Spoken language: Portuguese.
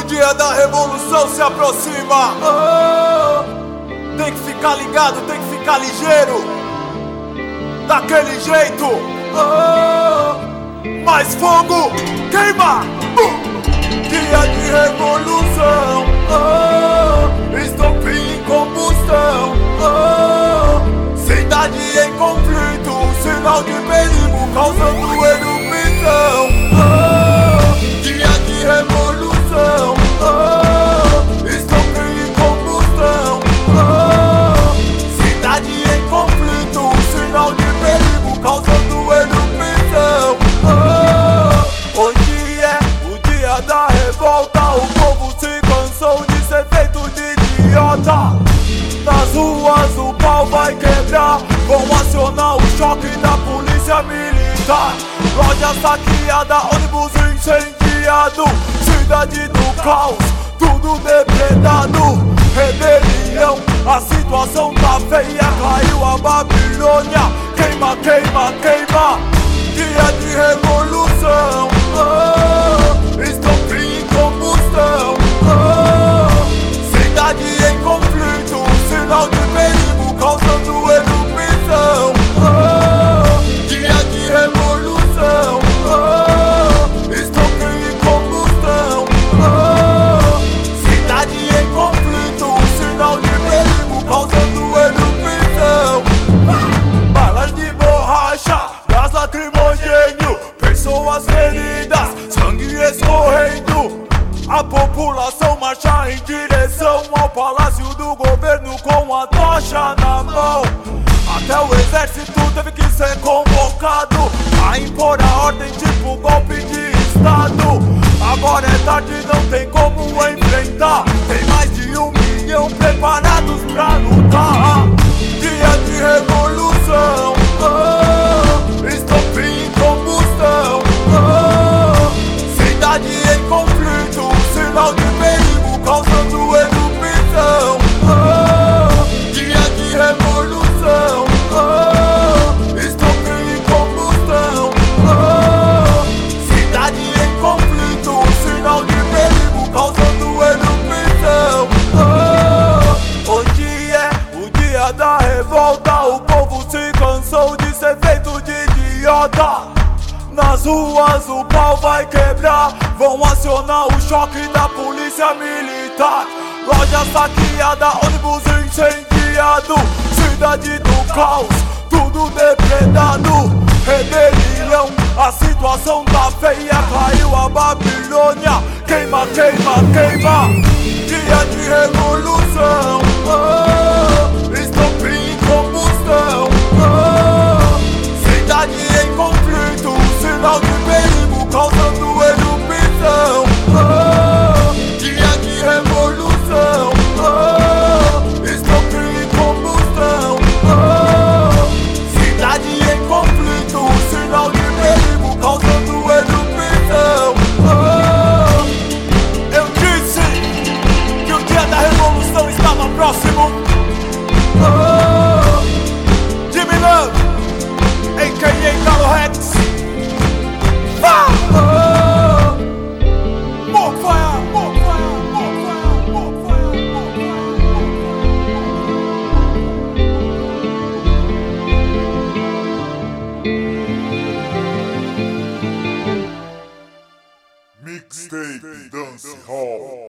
O dia da revolução se aproxima. Tem que ficar ligado, tem que ficar ligeiro. Daquele jeito. Mais fogo, queima. Dia de revolução. Estopim em combustão. Cidade em conflito, sinal de perigo causando erupção. Dia de revolução. Estopim em combustão. Cidade em conflito, sinal de perigo causando erupção. Hoje é o dia da revolta. O povo se cansou de ser feito de idiota. Nas ruas o pau vai quebrar. Vão acionar o choque da polícia militar. Loja saqueada, ônibus incendiado. Cidade do caos, tudo depredado. Rebelião, a situação tá feia. Caiu a Babilônia. Queima, queima, queima. Dia de revolução. Estopim em combustão. Cidade em conflito, sinal de perigo causando erupção. Dia de revolução. Estopim em combustão. Cidade em conflito, sinal de perigo causando erupção. Balas de borracha, gás lacrimogênio, pessoas feridas, sangue escorrendo. A população marcha em direção ao palácio do governo com a tocha na mão. Até o exército teve que ser convocado a impor a ordem tipo golpe de estado. Agora é tarde, não tem como enfrentar. Tem mais de 1 milhão preparados pra lutar. Dia de revolução. Estopim em combustão. Cidade em conflito, sinal de perigo causando erupção. Dia de revolução. Estopim em combustão. Cidade em conflito, sinal de perigo causando erupção. Hoje é o dia da revolta. O povo se cansou de ser feito de idiota. Nas ruas o pau vai quebrar. Vão acionar o choque da polícia militar. Loja saqueada, ônibus incendiado. Cidade do caos, tudo depredado. Rebelião, a situação tá feia. Caiu a Babilônia. Queima, queima, queima. Dia de revolução. Estopim em combustão. Cidade em conflito, sinal de perigo causando erupção. Dia de revolução. Estopim em combustão. Cidade em conflito, sinal de perigo causando erupção. Eu disse que o dia da revolução estava próximo. Jimmy Love, a.k.a. Carlo Rex. More fire!